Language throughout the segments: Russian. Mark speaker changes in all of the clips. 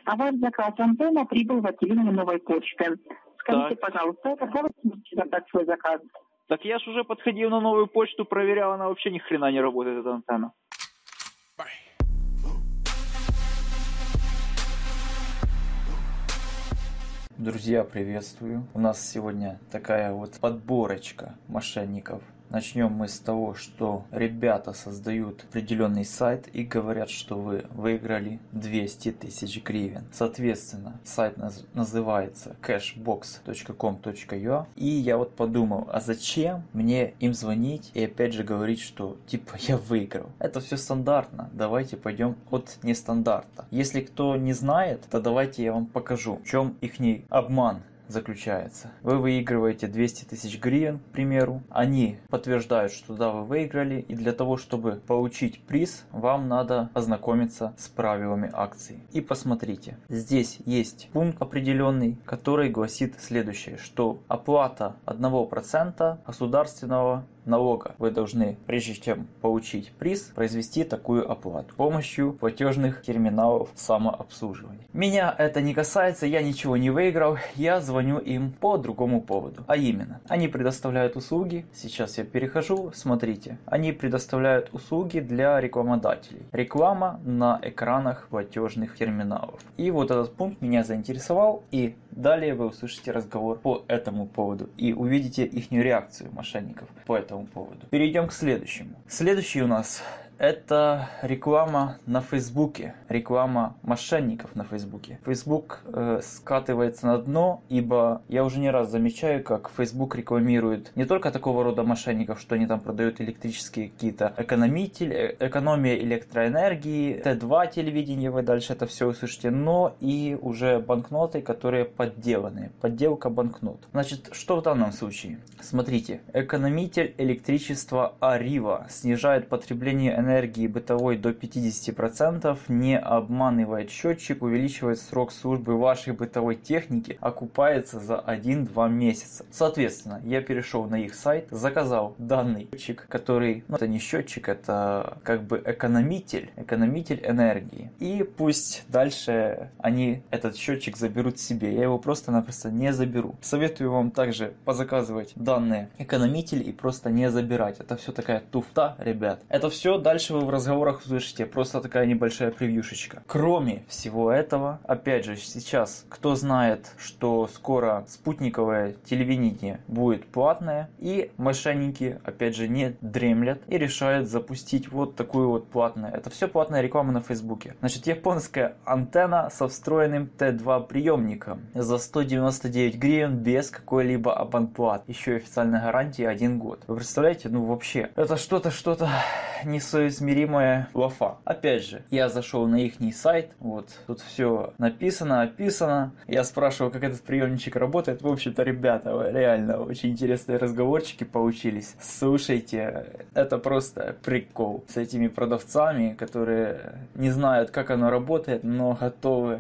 Speaker 1: А ваш заказ антенна прибыл в отделение новой почты. Скажите,
Speaker 2: Так.
Speaker 1: пожалуйста, когда вы сможете забрать свой заказ?
Speaker 2: Так я ж уже подходил на новую почту, проверял, она вообще ни хрена не работает, эта антенна. Друзья, приветствую. У нас сегодня такая вот подборочка мошенников. Начнем мы с того, что ребята создают определенный сайт и говорят, что вы выиграли 200 тысяч гривен. Соответственно, сайт называется cashbox.com.ua. И я вот подумал, а зачем мне им звонить и опять же говорить, что типа я выиграл? Это все стандартно. Давайте пойдем от нестандарта. Если кто не знает, то давайте я вам покажу, в чем ихний обман заключается. Вы выигрываете 200 тысяч гривен, к примеру. Они подтверждают, что да, вы выиграли. И для того, чтобы получить приз, вам надо ознакомиться с правилами акции. И посмотрите. Здесь есть пункт определенный, который гласит следующее, что оплата 1% государственного налога вы должны, прежде чем получить приз, произвести такую оплату с помощью платежных терминалов самообслуживания. Меня это не касается, я ничего не выиграл, я звоню им по другому поводу. А именно, они предоставляют услуги, сейчас я перехожу, смотрите, они предоставляют услуги для рекламодателей. Реклама на экранах платежных терминалов. И вот этот пункт меня заинтересовал, и далее вы услышите разговор по этому поводу и увидите их реакцию мошенников по этому поводу. Перейдем к следующему. Следующий у нас это реклама на Фейсбуке, реклама мошенников на Фейсбуке. Фейсбук скатывается на дно, ибо я уже не раз замечаю, как Фейсбук рекламирует не только такого рода мошенников, что они там продают электрические какие-то экономия электроэнергии, Т2 телевидение, вы дальше это все услышите, но и уже банкноты, которые подделанные. Подделка банкнот. Значит, что в данном случае? Смотрите, экономитель электричества Арива снижает потребление энергии бытовой до 50%, не обманывает счетчик, увеличивает срок службы вашей бытовой техники, окупается за 1-2 месяца. Соответственно, я перешел на их сайт, заказал данный счетчик, который, это не счетчик, это как бы экономитель энергии. И пусть дальше они этот счетчик заберут себе, я его просто-напросто не заберу. Советую вам также позаказывать данные экономители и просто не забирать. Это все такая туфта, ребят. Это все дальше вы в разговорах услышите, просто такая небольшая превьюшечка. Кроме всего этого, опять же, сейчас кто знает, что скоро спутниковое телевидение будет платное, и мошенники, опять же, не дремлят и решают запустить вот такую вот платную. Это все платная реклама на Фейсбуке. Значит, японская антенна со встроенным Т2 приемником за 199 гривен без какой-либо абонплаты. Еще и официальная гарантия 1 год. Вы представляете? Ну вообще, это что-то несоизмеримая лафа. Опять же, я зашел на их сайт, вот, тут все написано, описано. Я спрашивал, как этот приемничек работает. В общем-то, ребята, реально очень интересные разговорчики получились. Слушайте, это просто прикол с этими продавцами, которые не знают, как оно работает, но готовы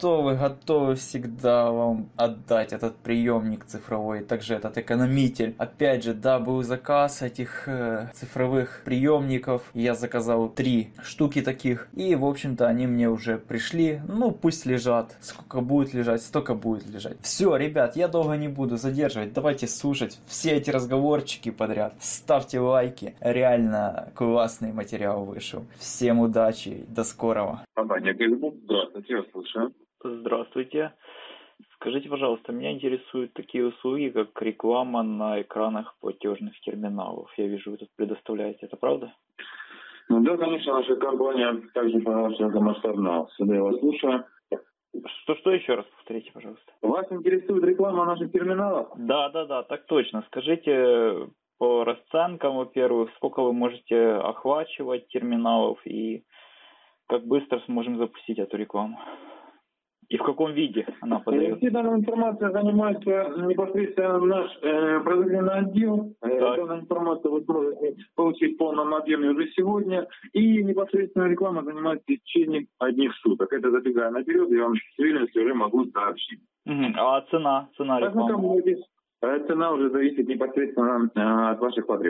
Speaker 2: всегда вам отдать этот приемник цифровой, также этот экономитель. Опять же, да, был заказ этих цифровых приемников. Я заказал 3 штуки таких. И, в общем-то, они мне уже пришли. Ну, пусть лежат. Сколько будет лежать, столько будет лежать. Все, ребят, я долго не буду задерживать. Давайте слушать все эти разговорчики подряд. Ставьте лайки. Реально классный материал вышел. Всем удачи. До скорого.
Speaker 3: Компания Facebook. Здравствуйте, я слушаю.
Speaker 2: Здравствуйте. Скажите, пожалуйста, меня интересуют такие услуги, как реклама на экранах платежных терминалов. Я вижу, вы тут предоставляете. Это правда?
Speaker 3: Ну да, конечно, наша компания также масштабна. Сюда я вас слушаю.
Speaker 2: Что еще раз повторите, пожалуйста?
Speaker 3: Вас интересует реклама наших терминалов?
Speaker 2: Да, так точно. Скажите по расценкам, во-первых, сколько вы можете охвачивать терминалов и как быстро сможем запустить эту рекламу? И в каком виде она подается?
Speaker 3: Данной информацией занимается непосредственно наш продуктивный отдел. Данную информацию вы сможете получить в полном объеме уже сегодня. И непосредственно реклама занимается в течение 1 суток. Это забегая наперед, я вам с уверенностью уже могу сообщить.
Speaker 2: А цена рекламы?
Speaker 3: Цена уже зависит непосредственно от ваших потребностей.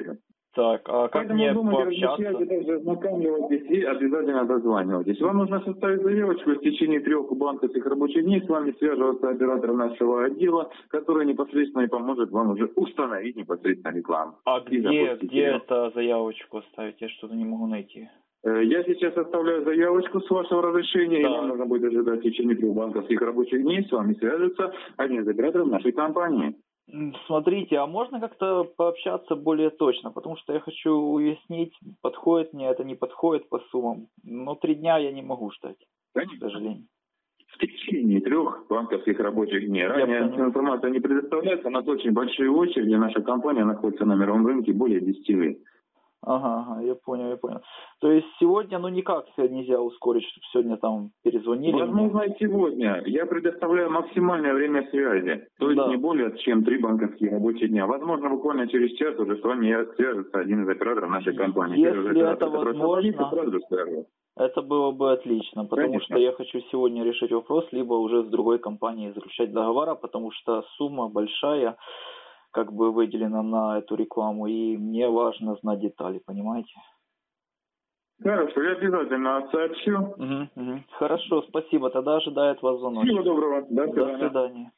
Speaker 2: Так, а как
Speaker 3: Поэтому
Speaker 2: мне
Speaker 3: думайте,
Speaker 2: пообщаться?
Speaker 3: размышляйте, также ознакомливайтесь и обязательно дозванивайтесь. Вам нужно составить заявочку, в течение 3 банковских рабочих дней с вами свяжется оператор нашего отдела, который непосредственно и поможет вам уже установить непосредственно рекламу.
Speaker 2: А
Speaker 3: И запустить
Speaker 2: где
Speaker 3: ее.
Speaker 2: это заявочку оставить? Я что-то не могу найти.
Speaker 3: Я сейчас оставляю заявочку с вашего разрешения,
Speaker 2: Да.
Speaker 3: и вам нужно будет ожидать в течение 3 банковских рабочих дней. С вами свяжется один из операторов нашей компании.
Speaker 2: Смотрите, а можно как-то пообщаться более точно? Потому что я хочу уяснить, подходит мне это, не подходит по суммам. Но 3 дня я не могу ждать, к
Speaker 3: Конечно.
Speaker 2: сожалению.
Speaker 3: В течение 3 банковских рабочих дней. Ранее
Speaker 2: понял.
Speaker 3: информация не предоставляется, у нас очень большие очереди, наша компания находится на мировом рынке более 10 лет.
Speaker 2: Ага, я понял. То есть сегодня, никак нельзя ускорить, чтобы сегодня там перезвонили мне?
Speaker 3: Возможно, и сегодня. Я предоставляю максимальное время связи. То есть
Speaker 2: Да.
Speaker 3: не более чем 3 банковских рабочих дня. Возможно, буквально через час уже с вами свяжется один из операторов нашей компании.
Speaker 2: Если
Speaker 3: Первый оператор,
Speaker 2: это
Speaker 3: который
Speaker 2: возможно,
Speaker 3: созвонится, сразу же свяжется.
Speaker 2: Это было бы отлично, потому
Speaker 3: Конечно.
Speaker 2: что я хочу сегодня решить вопрос, либо уже с другой компанией заключать договора, потому что сумма большая, как бы выделена на эту рекламу, и мне важно знать детали, понимаете?
Speaker 3: Хорошо, я обязательно сообщу.
Speaker 2: Угу. Хорошо, спасибо, тогда ожидает вас звонок.
Speaker 3: Всего доброго. До
Speaker 2: До
Speaker 3: свидания.
Speaker 2: свидания.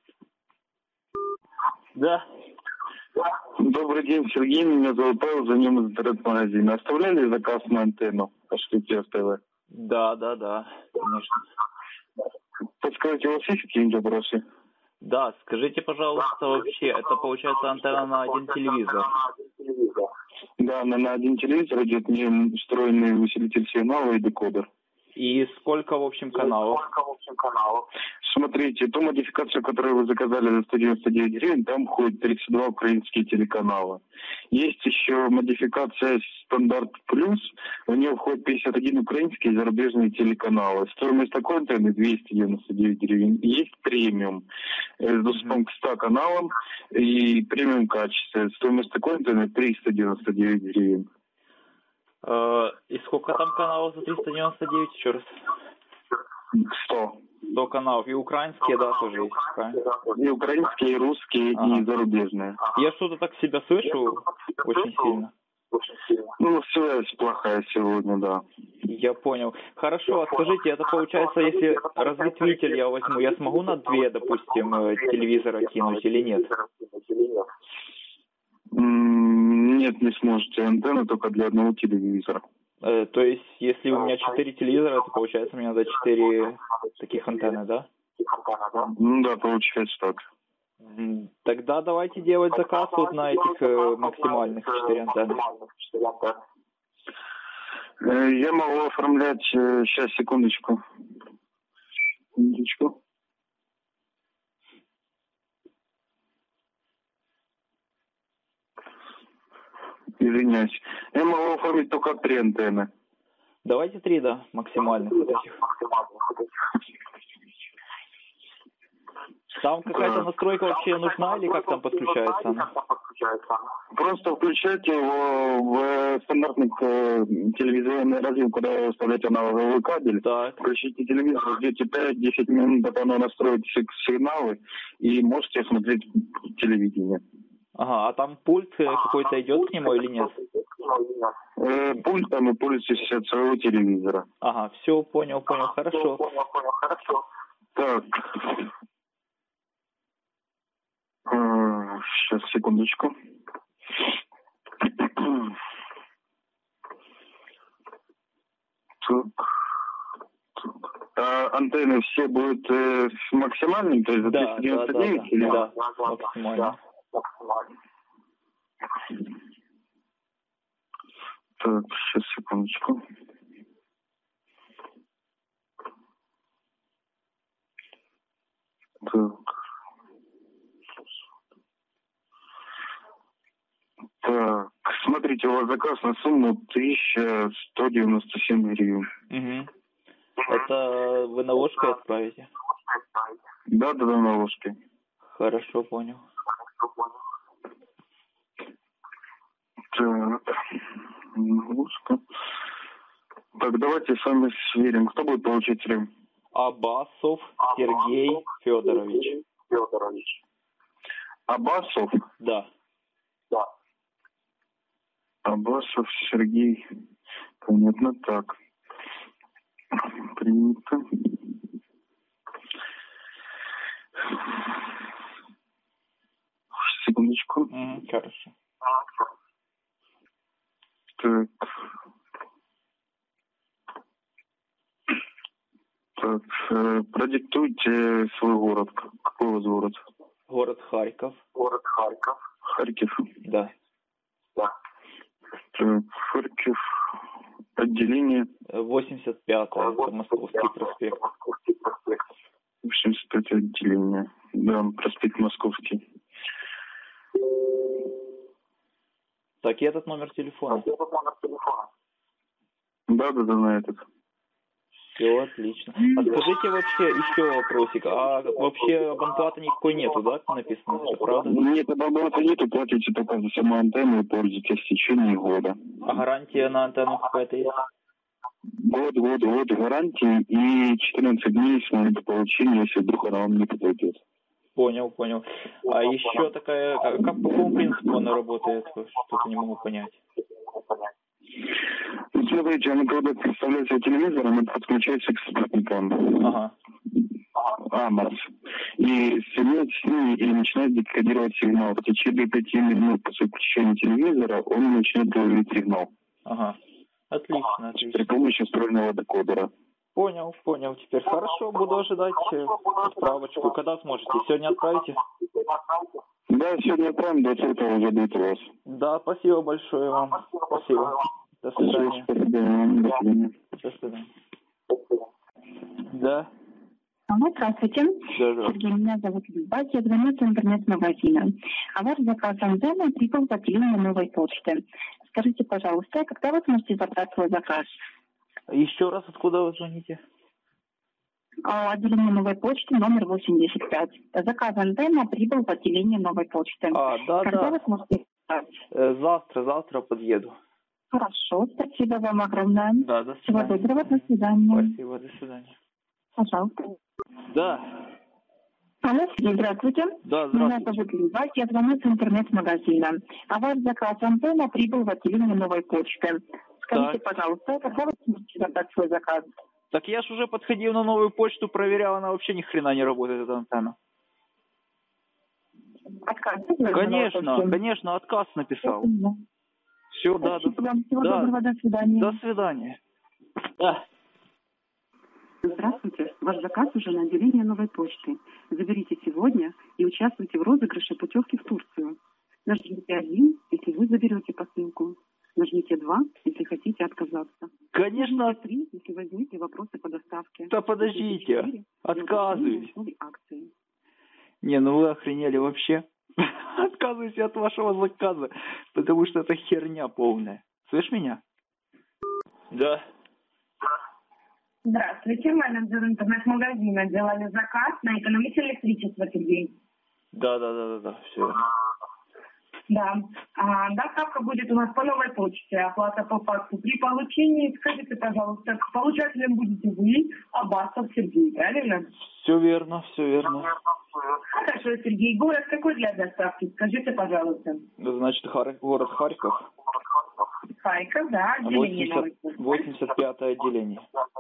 Speaker 2: Да.
Speaker 4: Добрый день, Сергей. Меня зовут Павел, звоним из интернет-магазина. Оставляли заказ на антенну по шките ТВ?
Speaker 2: Да, конечно.
Speaker 4: Подскажите, у вас есть какие-нибудь вопросы?
Speaker 2: Да, скажите, пожалуйста, вообще, это получается антенна на один телевизор?
Speaker 4: Да, на один телевизор идет не встроенный усилитель сигнала и декодер.
Speaker 2: И сколько, в общем, каналов?
Speaker 4: Смотрите, ту модификацию, которую вы заказали за 199 гривен, там входит 32 украинские телеканала. Есть еще модификация стандарт плюс, в нее входит 51 украинские и зарубежные телеканалы. Стоимость такой антенны 299 гривен. Есть премиум с доступом к 100 каналам и премиум качество. Стоимость такой антенны 399 гривен.
Speaker 2: И сколько там каналов за 399, еще раз?
Speaker 4: 100.
Speaker 2: 100 каналов. И украинские, да, тоже есть, правильно?
Speaker 4: И украинские, и русские, и зарубежные.
Speaker 2: Я что-то так себя слышу очень сильно.
Speaker 4: Связь плохая сегодня, да.
Speaker 2: Я понял. Хорошо, а скажите, это получается, если разветвитель я возьму, я смогу на 2, допустим, телевизора кинуть или нет?
Speaker 4: Нет, не сможете. Антенна только для одного телевизора.
Speaker 2: То есть, если у меня 4 телевизора, то получается, мне надо 4 таких антенны, да?
Speaker 4: Да, получается так.
Speaker 2: Тогда давайте делать заказ вот на этих максимальных 4 антенны.
Speaker 4: Я могу оформлять... Сейчас, секундочку. Извиняюсь. Я могу оформить только 3 антенны.
Speaker 2: Давайте 3, да, максимальных вот этих. Там какая-то настройка вообще нужна или как там подключается она?
Speaker 4: Просто включайте его в стандартный телевизионный разъем, куда вы вставляете аналоговый кабель.
Speaker 2: Так.
Speaker 4: Включите телевизор, ждете 5-10 минут, пока оно настроит сигналы, и можете смотреть телевидение.
Speaker 2: Ага, а там пульт какой-то идет к нему или нет?
Speaker 4: Пультом и пользуйтесь от своего телевизора.
Speaker 2: Ага, все, понял, хорошо.
Speaker 4: Так. Сейчас, секундочку. Антенны все будут максимальными, то есть за 399 или?
Speaker 2: Да, максимально.
Speaker 4: Так, сейчас, секундочку. Так, смотрите, у вас заказ на сумму 1197 гривен.
Speaker 2: Угу. Это вы наложкой отправите?
Speaker 4: Да, наложкой.
Speaker 2: Хорошо, понял.
Speaker 4: Так, наложка. Так, давайте с вами сверим. Кто будет получателем?
Speaker 2: Абасов Сергей Федорович.
Speaker 4: Абасов?
Speaker 2: Да.
Speaker 4: Абасов Сергей. Понятно, так. Принято. Секундочку.
Speaker 2: Хорошо.
Speaker 4: Так. Так, продиктуйте свой город. Какой у вас город?
Speaker 2: Город Харьков.
Speaker 4: Харьков?
Speaker 2: Да.
Speaker 4: Так, Харьков. Отделение?
Speaker 2: 85-е, это Московский проспект.
Speaker 4: 85-е отделение. Да, проспект Московский.
Speaker 2: Так, и этот номер телефона?
Speaker 4: Да, на этот.
Speaker 2: Все, отлично. А скажите вообще еще вопросик. А вообще абонплаты никакой нету, да, написано? Это правда?
Speaker 4: Нет, абонплаты нету, платите только за саму антенну и пользуетесь в течение года.
Speaker 2: А гарантия на антенну какая-то есть?
Speaker 4: Год гарантии и 14 дней с момента получения, если вдруг она вам не подойдет.
Speaker 2: Понял. А еще такая, как по какому принципу она работает? Что-то не могу понять.
Speaker 4: Ну, смотрите, она когда представляется телевизором, она подключается к спутникам.
Speaker 2: Ага.
Speaker 4: АМАС. И соединяется с ними и начинает декодировать сигнал. В течение 5 минут после включения телевизора он начинает говорить сигнал.
Speaker 2: Ага. Отлично.
Speaker 4: При помощи встроенного декодера.
Speaker 2: Понял. Теперь хорошо, буду ожидать отправочку. Когда сможете? Сегодня отправите?
Speaker 4: Да, сегодня отправим, до 20-го уже будет у вас.
Speaker 2: Да, спасибо большое вам. Спасибо. До свидания.
Speaker 4: До свидания.
Speaker 2: До свидания. Да.
Speaker 1: Алло, здравствуйте. Сергей, меня зовут Люба, я звоню с интернет-магазина. А ваш заказ антенны прибыл в отделение новой почты. Скажите, пожалуйста, когда вы сможете забрать свой заказ?
Speaker 2: Еще раз, откуда вы звоните?
Speaker 1: Отделение новой почты, номер 85. Заказ антенны прибыл в отделение новой почты. Когда вы сможете забрать?
Speaker 2: Завтра подъеду.
Speaker 1: Хорошо, спасибо вам огромное.
Speaker 2: Да, до свидания.
Speaker 1: Всего доброго, до свидания.
Speaker 2: Спасибо, до свидания.
Speaker 1: Пожалуйста.
Speaker 2: Да.
Speaker 1: Алло, Сергей, здравствуйте.
Speaker 2: Да, здравствуйте.
Speaker 1: Меня зовут Люба, я звоню с интернет-магазина. А ваш заказ антенна прибыл в отделение новой почты. Скажите, пожалуйста, когда вы сможете забрать свой заказ?
Speaker 2: Так я ж уже подходил на новую почту, проверял, она вообще ни хрена не работает, эта антенна.
Speaker 1: Отказ?
Speaker 2: Конечно, отказ написал. Все, да.
Speaker 1: Всего доброго, до свидания.
Speaker 2: До свидания. Да.
Speaker 5: Здравствуйте. Ваш заказ уже на отделение новой почты. Заберите сегодня и участвуйте в розыгрыше путевки в Турцию. Нажмите 1, если вы заберете посылку. Нажмите 2, если хотите отказаться.
Speaker 2: Конечно.
Speaker 5: Нажмите 3, если возникли вопросы по доставке.
Speaker 2: Да подождите. 4, отказываюсь.
Speaker 5: Акции.
Speaker 2: Не, ну вы охренели вообще. Отказываюсь от вашего заказа, потому что это херня полная. Слышь меня? Да.
Speaker 6: Здравствуйте, менеджер интернет-магазина. Делали заказ на экономитель электричества, Сергей.
Speaker 2: Да, все.
Speaker 6: Да. Доставка будет у нас по новой почте, оплата по факту. При получении, скажите, пожалуйста, получателем будете вы, Абасов Сергей, правильно?
Speaker 2: Все верно.
Speaker 6: Хорошо, Сергей. Город какой для доставки? Скажите, пожалуйста.
Speaker 2: Значит, город Харьков.
Speaker 6: Харьков, да, отделение.
Speaker 2: 85-е отделение.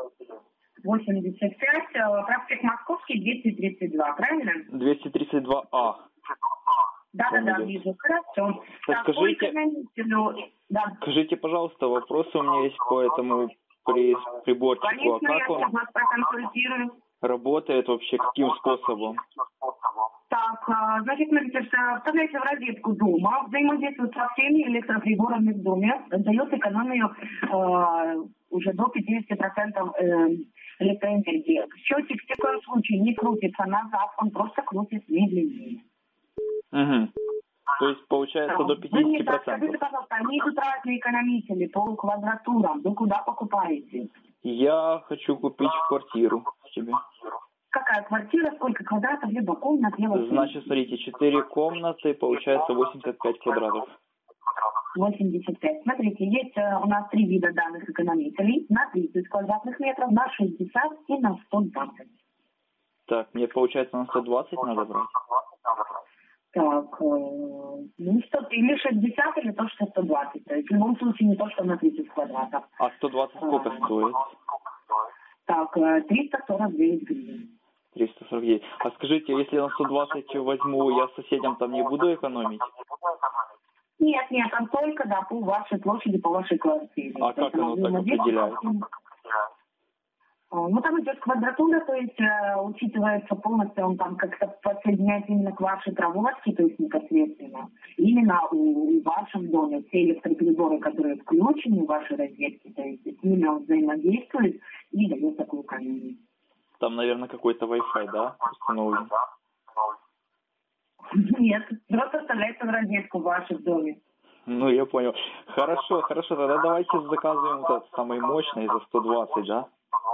Speaker 6: 85, проспект Московский, 232, правильно?
Speaker 2: 232А.
Speaker 6: Да, вижу, хорошо.
Speaker 2: Так, скажите, пожалуйста, вопросы у меня есть по этому приборчику.
Speaker 6: Конечно,
Speaker 2: а как
Speaker 6: я
Speaker 2: он
Speaker 6: вас проконсультирую.
Speaker 2: Работает вообще, каким способом?
Speaker 6: Так, значит, смотрите, вставляйте в розетку дома, взаимодействует со всеми электроприборами в доме, дает экономию уже до 50% электроэнергии. Счетчик в таком случае не крутится назад, он просто крутится медленнее.
Speaker 2: Угу. То есть получается до 50%.
Speaker 6: Скажите, пожалуйста, они идут разные экономители по квадратурам. Вы куда покупаете?
Speaker 2: Я хочу купить квартиру себе.
Speaker 6: Какая квартира, сколько квадратов, либо комнат?
Speaker 2: Значит, смотрите, 4 комнаты, получается 85 квадратов.
Speaker 6: 85. Смотрите, есть у нас 3 вида данных экономителей. На 30 квадратных метров, на 60 и на 120.
Speaker 2: Так, мне получается на 120 надо брать?
Speaker 6: Так, ну, 100, или 60, или то, что 120. То есть в любом случае не то, что на 30 квадратов.
Speaker 2: А 120 сколько стоит?
Speaker 6: Так, 349 гривен.
Speaker 2: 349. А скажите, если я на 120 возьму, я соседям там не буду экономить?
Speaker 6: Нет, там только, да, по вашей площади, по вашей квартире.
Speaker 2: А как оно так определяется?
Speaker 6: Ну, там идет квадратура, то есть учитывается полностью, он там как-то подсоединяется именно к вашей проводке, то есть непосредственно. Именно в вашем доме все электроприборы, которые включены в вашей розетке, то есть с ними он взаимодействует и дает такую экономию.
Speaker 2: Там, наверное, какой-то Wi-Fi, да, установлен?
Speaker 6: Нет, просто вставляется в розетку в вашем доме.
Speaker 2: Ну, я понял. Хорошо, тогда давайте заказываем вот этот самый мощный за 120, да?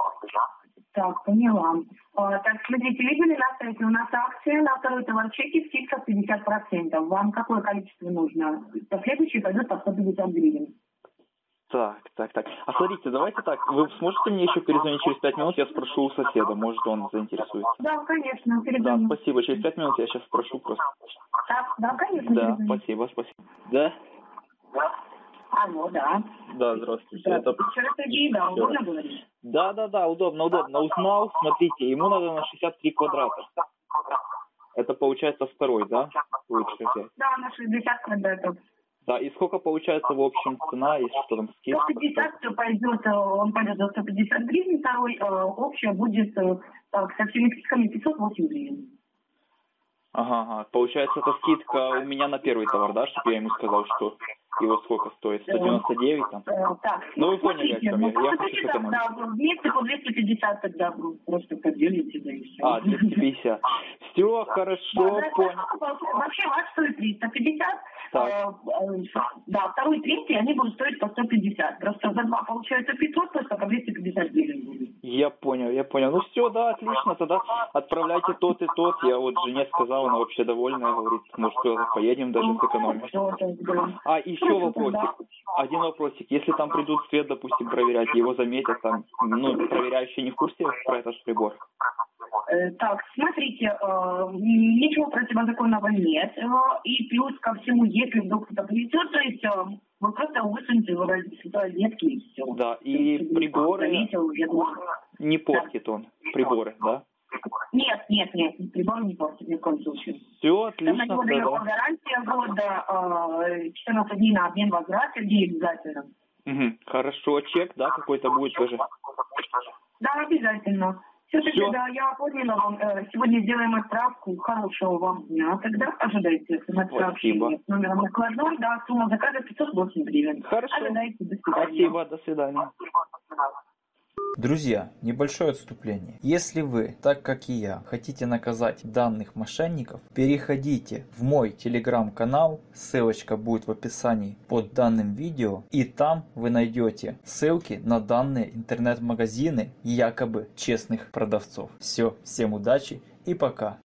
Speaker 6: Так, поняла. Так, смотрите, видели на сайте, у нас акция на второй товар чеки скидка 50%. Вам какое количество нужно? Последующие пойдут по 150 гривен.
Speaker 2: Так. А смотрите, давайте так, вы сможете мне еще перезвонить через 5 минут, я спрошу у соседа, может он заинтересуется.
Speaker 6: Да, конечно,
Speaker 2: Да,
Speaker 6: перезвоню.
Speaker 2: спасибо, через 5 минут я сейчас спрошу просто.
Speaker 6: Так, да, конечно,
Speaker 2: Да,
Speaker 6: перезвоню.
Speaker 2: спасибо. Да?
Speaker 6: Алло, да.
Speaker 2: Да, здравствуйте. Это...
Speaker 6: Вчера Сергей, да, удобно говорить?
Speaker 2: Да, удобно. Узнал, смотрите, ему надо на 63 квадрата. Это получается второй, да? Лучше взять.
Speaker 6: Да, на 60 квадратов.
Speaker 2: Да, и сколько получается в общем цена, если что там скидка?
Speaker 6: 150 пойдет, он пойдет за 150 гривен, второй общая будет так, со всеми скидками 508 гривен.
Speaker 2: Ага. Получается, это скидка у меня на первый товар, да, чтобы я ему сказал, что его сколько стоит? 199 там?
Speaker 6: Так,
Speaker 2: ну вы поняли, о чем я хочу сэкономить.
Speaker 6: Да, вместе по 250 тогда просто поделите, да и все.
Speaker 2: 250. Все, хорошо, понял.
Speaker 6: Вообще ваш стоит 350.
Speaker 2: Так.
Speaker 6: Да, второй и третий, они будут стоить по 150. Просто за два получается 500, просто по 250 гривен будет.
Speaker 2: Я понял. Ну все, да, отлично, тогда отправляйте тот и тот. Я вот жене сказал, она вообще довольная, говорит, может, поедем даже сэкономим. А еще вопросик. Один вопросик. Если там придут свет, допустим, проверять, его заметят там, проверяющие не в курсе про этот прибор?
Speaker 6: Так, смотрите, ничего противозаконного нет. И плюс ко всему, если вдруг кто-то повезет, то есть вы просто высунете его из розетки и все.
Speaker 2: Да, и приборы не портит он, приборы, да?
Speaker 6: Нет, прибор не портит ни в коем случае.
Speaker 2: Все, отлично.
Speaker 6: На него дается гарантия года, 14 дней на обмен возврат, Сергей, обязательно.
Speaker 2: Угу. Хорошо, чек, да, какой-то будет тоже?
Speaker 6: Да, обязательно. Все-таки, да, я поняла вам. Сегодня сделаем отправку. Хорошего вам дня. Тогда ожидайте
Speaker 2: Спасибо.
Speaker 6: с номером накладной. Да, сумма заказа 508 гривен.
Speaker 2: Хорошо.
Speaker 6: Ожидайте. До свидания.
Speaker 2: Спасибо, до свидания. Друзья, небольшое отступление. Если вы, так как и я, хотите наказать данных мошенников, переходите в мой телеграм-канал, ссылочка будет в описании под данным видео, и там вы найдете ссылки на данные интернет-магазины якобы честных продавцов. Все, всем удачи и пока.